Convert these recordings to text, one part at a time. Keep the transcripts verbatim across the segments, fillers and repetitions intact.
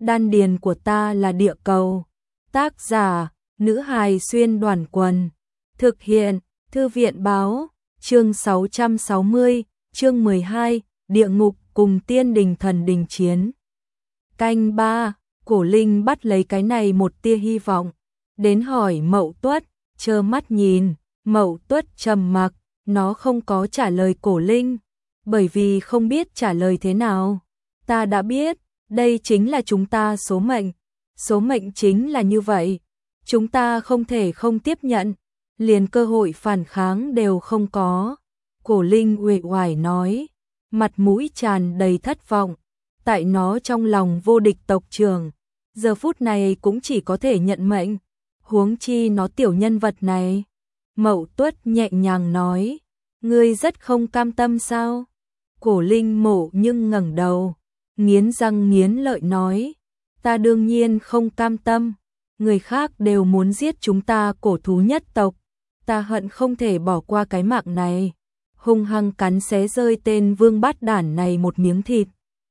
đan điền của ta là địa cầu. Tác giả, nữ hài xuyên đoàn quần. Thực hiện, thư viện báo, chương sáu trăm sáu mươi, chương mười hai, địa ngục cùng tiên đình thần đình chiến. Canh ba, Cổ Linh bắt lấy cái này một tia hy vọng, đến hỏi Mậu Tuất, trơ mắt nhìn. Mậu Tuất trầm mặc, nó không có trả lời Cổ Linh, bởi vì không biết trả lời thế nào. Ta đã biết, đây chính là chúng ta số mệnh. Số mệnh chính là như vậy. Chúng ta không thể không tiếp nhận, liền cơ hội phản kháng đều không có. Cổ Linh uể oải nói, mặt mũi tràn đầy thất vọng. Tại nó trong lòng vô địch tộc trưởng, giờ phút này cũng chỉ có thể nhận mệnh. Huống chi nó tiểu nhân vật này. Mậu Tuất nhẹ nhàng nói, ngươi rất không cam tâm sao? Cổ Linh mổ nhưng ngẩng đầu, nghiến răng nghiến lợi nói, ta đương nhiên không cam tâm. Người khác đều muốn giết chúng ta cổ thú nhất tộc, ta hận không thể bỏ qua cái mạng này. Hung hăng cắn xé rơi tên vương bát đản này một miếng thịt.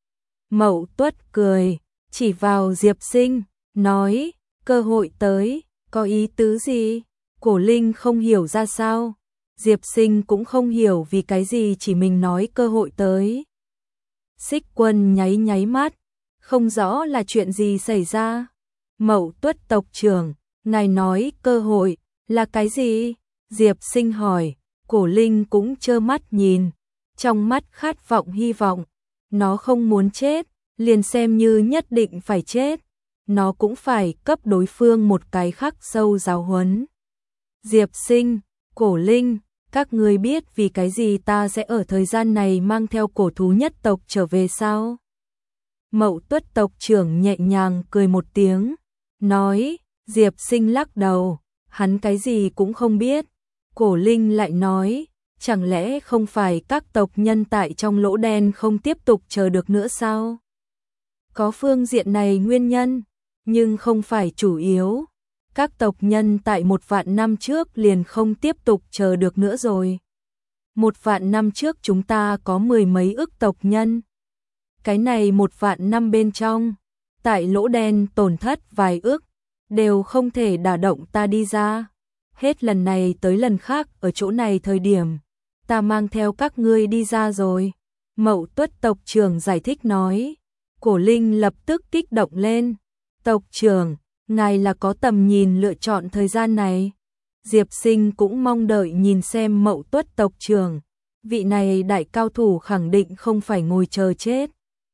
Mậu Tuất cười, chỉ vào Diệp Sinh, nói, cơ hội tới, có ý tứ gì? Cổ Linh không hiểu ra sao, Diệp Sinh cũng không hiểu vì cái gì chỉ mình nói cơ hội tới. Xích Quân nháy nháy mắt, không rõ là chuyện gì xảy ra. Mậu Tuất tộc trưởng, ngài nói cơ hội là cái gì? Diệp Sinh hỏi. Cổ Linh cũng trơ mắt nhìn, trong mắt khát vọng hy vọng. Nó không muốn chết, liền xem như nhất định phải chết, nó cũng phải cấp đối phương một cái khắc sâu giáo huấn. Diệp Sinh, Cổ Linh, các ngươi biết vì cái gì ta sẽ ở thời gian này mang theo cổ thú nhất tộc trở về sao? Mậu Tuất tộc trưởng nhẹ nhàng cười một tiếng, nói. Diệp Sinh lắc đầu, hắn cái gì cũng không biết. Cổ Linh lại nói, chẳng lẽ không phải các tộc nhân tại trong lỗ đen không tiếp tục chờ được nữa sao? Có phương diện này nguyên nhân, nhưng không phải chủ yếu. Các tộc nhân tại một vạn năm trước liền không tiếp tục chờ được nữa rồi. Một vạn năm trước chúng ta có mười mấy ức tộc nhân. Cái này một vạn năm bên trong, tại lỗ đen tổn thất vài ức, đều không thể đả động ta đi ra. Hết lần này tới lần khác ở chỗ này thời điểm, ta mang theo các ngươi đi ra rồi. Mậu Tuất tộc trưởng giải thích nói. Cổ Linh lập tức kích động lên. Tộc trưởng, ngài là có tầm nhìn lựa chọn thời gian này. Diệp Sinh cũng mong đợi nhìn xem Mậu Tuất tộc trưởng. Vị này đại cao thủ khẳng định không phải ngồi chờ chết.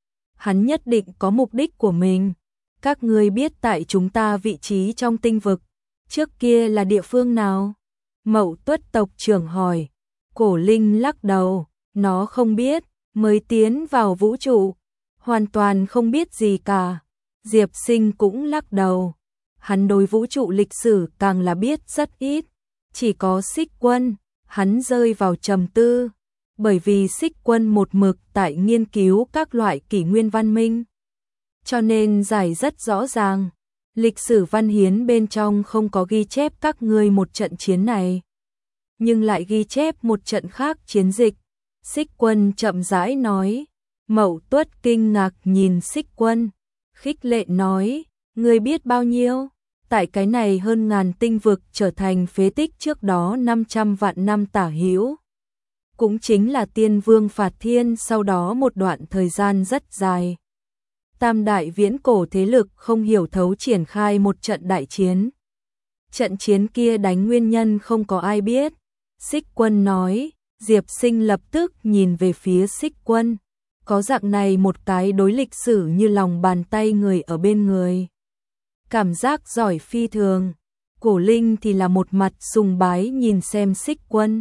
Hắn nhất định có mục đích của mình. Các ngươi biết tại chúng ta vị trí trong tinh vực trước kia là địa phương nào? Mậu Tuất tộc trưởng hỏi. Cổ Linh lắc đầu, nó không biết, mới tiến vào vũ trụ, hoàn toàn không biết gì cả. Diệp Sinh cũng lắc đầu, hắn đối vũ trụ lịch sử càng là biết rất ít. Chỉ có Xích Quân, hắn rơi vào trầm tư, bởi vì Xích Quân một mực tại nghiên cứu các loại kỷ nguyên văn minh, cho nên giải rất rõ ràng. Lịch sử văn hiến bên trong không có ghi chép các ngươi một trận chiến này, nhưng lại ghi chép một trận khác chiến dịch. Xích Quân chậm rãi nói. Mậu Tuất kinh ngạc nhìn Xích Quân, khích lệ nói, ngươi biết bao nhiêu? Tại cái này hơn ngàn tinh vực trở thành phế tích trước đó năm trăm vạn năm tả hữu, cũng chính là Tiên Vương phạt thiên sau đó một đoạn thời gian rất dài. Tam đại viễn cổ thế lực không hiểu thấu triển khai một trận đại chiến. Trận chiến kia đánh nguyên nhân không có ai biết. Xích Quân nói. Diệp Sinh lập tức nhìn về phía Xích Quân. Có dạng này một cái đối lịch sử như lòng bàn tay người ở bên người, cảm giác giỏi phi thường. Cổ Linh thì là một mặt sùng bái nhìn xem Xích Quân,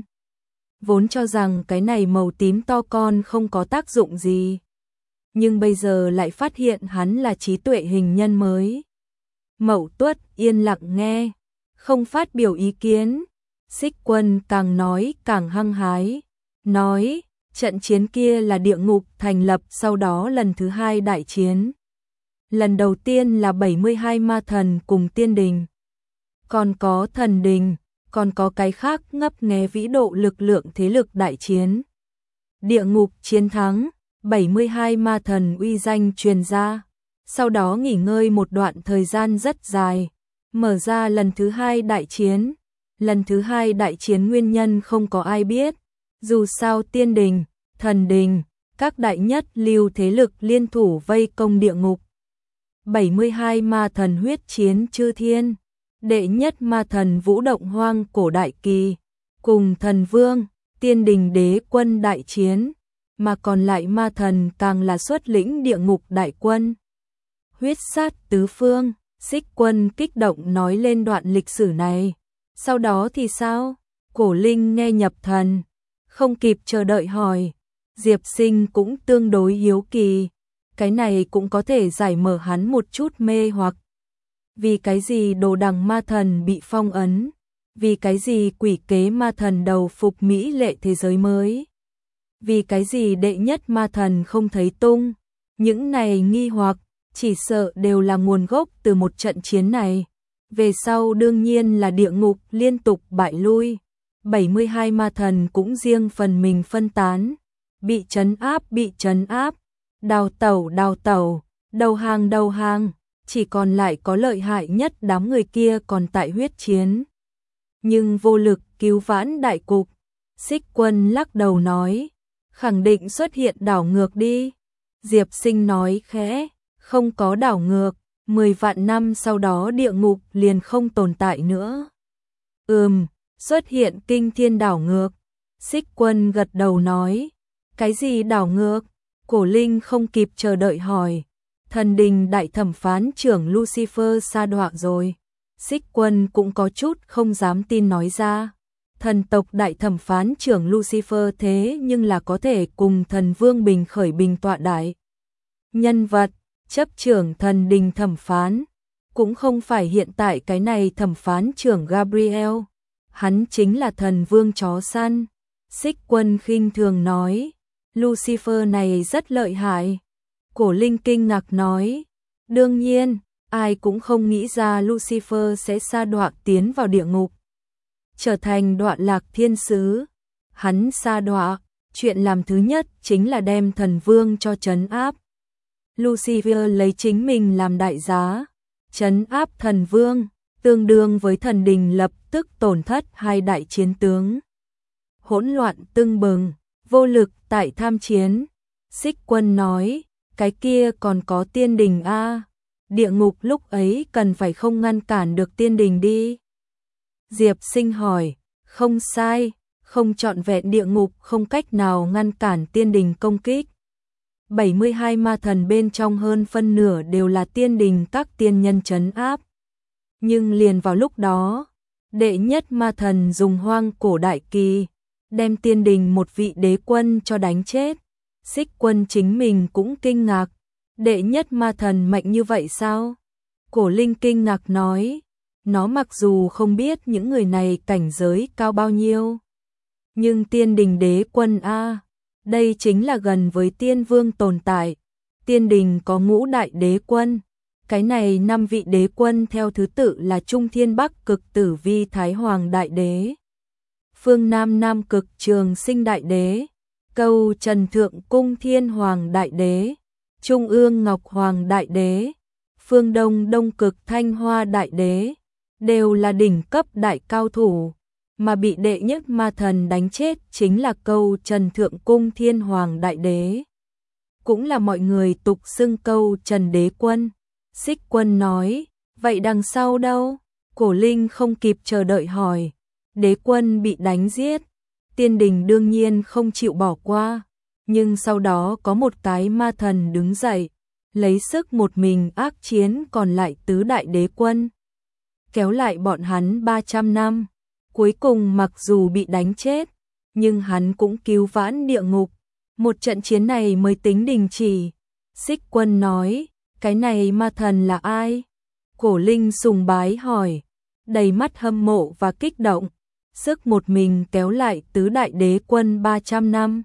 vốn cho rằng cái này màu tím to con không có tác dụng gì, nhưng bây giờ lại phát hiện hắn là trí tuệ hình nhân mới. Mậu Tuất yên lặng nghe, không phát biểu ý kiến. Xích Quân càng nói càng hăng hái, nói, trận chiến kia là địa ngục thành lập sau đó lần thứ hai đại chiến. Lần đầu tiên là bảy mươi hai ma thần cùng tiên đình, còn có thần đình, còn có cái khác ngấp nghé vĩ độ lực lượng thế lực đại chiến. Địa ngục chiến thắng, bảy mươi hai ma thần uy danh truyền ra. sau đó nghỉ ngơi một đoạn thời gian rất dài, mở ra lần thứ hai đại chiến. Lần thứ hai đại chiến nguyên nhân không có ai biết, dù sao tiên đình, thần đình, các đại nhất lưu thế lực liên thủ vây công địa ngục. bảy mươi hai ma thần huyết chiến chư thiên, đệ nhất ma thần vũ động hoang cổ đại kỳ, cùng thần vương, tiên đình đế quân đại chiến, mà còn lại ma thần càng là xuất lĩnh địa ngục đại quân. Huyết sát tứ phương, Xích Quân kích động nói lên đoạn lịch sử này. Sau đó thì sao? Cổ Linh nghe nhập thần, không kịp chờ đợi hỏi. Diệp Sinh cũng tương đối hiếu kỳ, cái này cũng có thể giải mở hắn một chút mê hoặc. Vì cái gì đồ đằng ma thần bị phong ấn? Vì cái gì quỷ kế ma thần đầu phục mỹ lệ thế giới mới? Vì cái gì đệ nhất ma thần không thấy tung? Những này nghi hoặc, chỉ sợ đều là nguồn gốc từ một trận chiến này. Về sau đương nhiên là địa ngục liên tục bại lui. bảy mươi hai ma thần cũng riêng phần mình phân tán. Bị trấn áp bị trấn áp. Đào tẩu đào tẩu. Đầu hàng đầu hàng. Chỉ còn lại có lợi hại nhất đám người kia còn tại huyết chiến. Nhưng vô lực cứu vãn đại cục. Xích Quân lắc đầu nói. Khẳng định xuất hiện đảo ngược đi. Diệp Sinh nói khẽ. Không có đảo ngược. Mười vạn năm sau đó địa ngục liền không tồn tại nữa. Ừm, xuất hiện kinh thiên đảo ngược. Xích Quân gật đầu nói. Cái gì đảo ngược? Cổ Linh không kịp chờ đợi hỏi. Thần đình đại thẩm phán trưởng Lucifer sa đọa rồi. Xích Quân cũng có chút không dám tin nói ra. Thần tộc đại thẩm phán trưởng Lucifer thế nhưng là có thể cùng thần vương bình khởi bình tọa đại. Nhân vật chấp trưởng thần đình thẩm phán, cũng không phải hiện tại cái này thẩm phán trưởng Gabriel, hắn chính là thần vương chó săn. Xích Quân khinh thường nói, Lucifer này rất lợi hại. Cổ Linh kinh ngạc nói, đương nhiên, ai cũng không nghĩ ra Lucifer sẽ sa đọa tiến vào địa ngục, trở thành đọa lạc thiên sứ. Hắn sa đọa, chuyện làm thứ nhất chính là đem thần vương cho trấn áp. Lucifer lấy chính mình làm đại giá, trấn áp thần vương, tương đương với thần đình lập tức tổn thất hai đại chiến tướng. Hỗn loạn tưng bừng, vô lực tại tham chiến. Xích Quân nói, cái kia còn có tiên đình a, địa ngục lúc ấy cần phải không ngăn cản được tiên đình đi. Diệp Sinh hỏi, không sai, không trọn vẹn địa ngục không cách nào ngăn cản tiên đình công kích. bảy mươi hai ma thần bên trong hơn phân nửa đều là tiên đình các tiên nhân trấn áp. Nhưng liền vào lúc đó, đệ nhất ma thần dùng hoang cổ đại kỳ, đem tiên đình một vị đế quân cho đánh chết. Xích Quân chính mình cũng kinh ngạc, đệ nhất ma thần mạnh như vậy sao? Cổ Linh kinh ngạc nói, nó mặc dù không biết những người này cảnh giới cao bao nhiêu, nhưng tiên đình đế quân a, đây chính là gần với tiên vương tồn tại. Tiên đình có ngũ đại đế quân, cái này năm vị đế quân theo thứ tự là Trung Thiên Bắc Cực Tử Vi Thái Hoàng Đại Đế, Phương Nam Nam Cực Trường Sinh Đại Đế, Câu Trần Thượng Cung Thiên Hoàng Đại Đế, Trung ương Ngọc Hoàng Đại Đế, Phương Đông Đông Cực Thanh Hoa Đại Đế, đều là đỉnh cấp đại cao thủ, mà bị đệ nhất ma thần đánh chết chính là Câu Trần Thượng Cung Thiên Hoàng Đại Đế, cũng là mọi người tục xưng Câu Trần Đế Quân. Xích Quân nói, vậy đằng sau đâu? Cổ Linh không kịp chờ đợi hỏi. Đế quân bị đánh giết, tiên đình đương nhiên không chịu bỏ qua, nhưng sau đó có một cái ma thần đứng dậy, lấy sức một mình ác chiến còn lại tứ đại đế quân, kéo lại bọn hắn ba trăm năm. Cuối cùng mặc dù bị đánh chết, nhưng hắn cũng cứu vãn địa ngục. Một trận chiến này mới tính đình chỉ. Xích Quân nói, cái này ma thần là ai? Cổ Linh sùng bái hỏi, đầy mắt hâm mộ và kích động. Sức một mình kéo lại tứ đại đế quân ba trăm năm,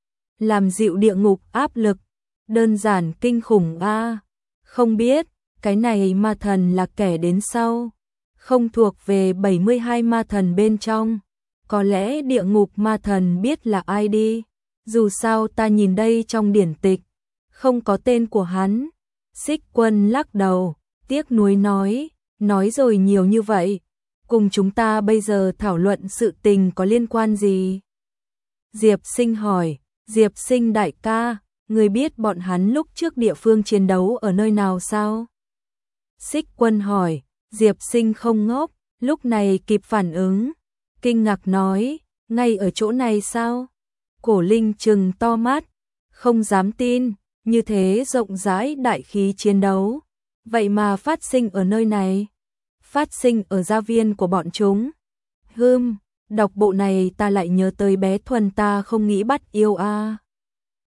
làm dịu địa ngục áp lực, đơn giản kinh khủng a. Không biết, cái này ma thần là kẻ đến sau, không thuộc về bảy mươi hai ma thần bên trong. Có lẽ địa ngục ma thần biết là ai đi, dù sao ta nhìn đây trong điển tịch, không có tên của hắn. Xích Quân lắc đầu, tiếc nuối nói, nói rồi nhiều như vậy, cùng chúng ta bây giờ thảo luận sự tình có liên quan gì? Diệp Sinh hỏi, Diệp Sinh đại ca, người biết bọn hắn lúc trước địa phương chiến đấu ở nơi nào sao? Xích Quân hỏi, Diệp Sinh không ngốc, lúc này kịp phản ứng, kinh ngạc nói, ngay ở chỗ này sao? Cổ Linh trừng to mắt, không dám tin, như thế rộng rãi đại khí chiến đấu, vậy mà phát sinh ở nơi này, phát sinh ở gia viên của bọn chúng. Hừm, đọc bộ này ta lại nhớ tới bé Thuần ta không nghĩ bắt yêu a. À.